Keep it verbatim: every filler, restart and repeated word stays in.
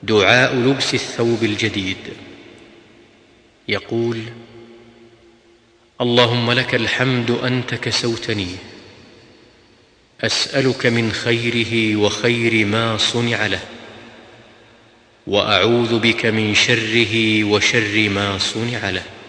دعاء لبس الثوب الجديد. يقول: اللهم لك الحمد أنت كسوتني، أسألك من خيره وخير ما صنع له، وأعوذ بك من شره وشر ما صنع له.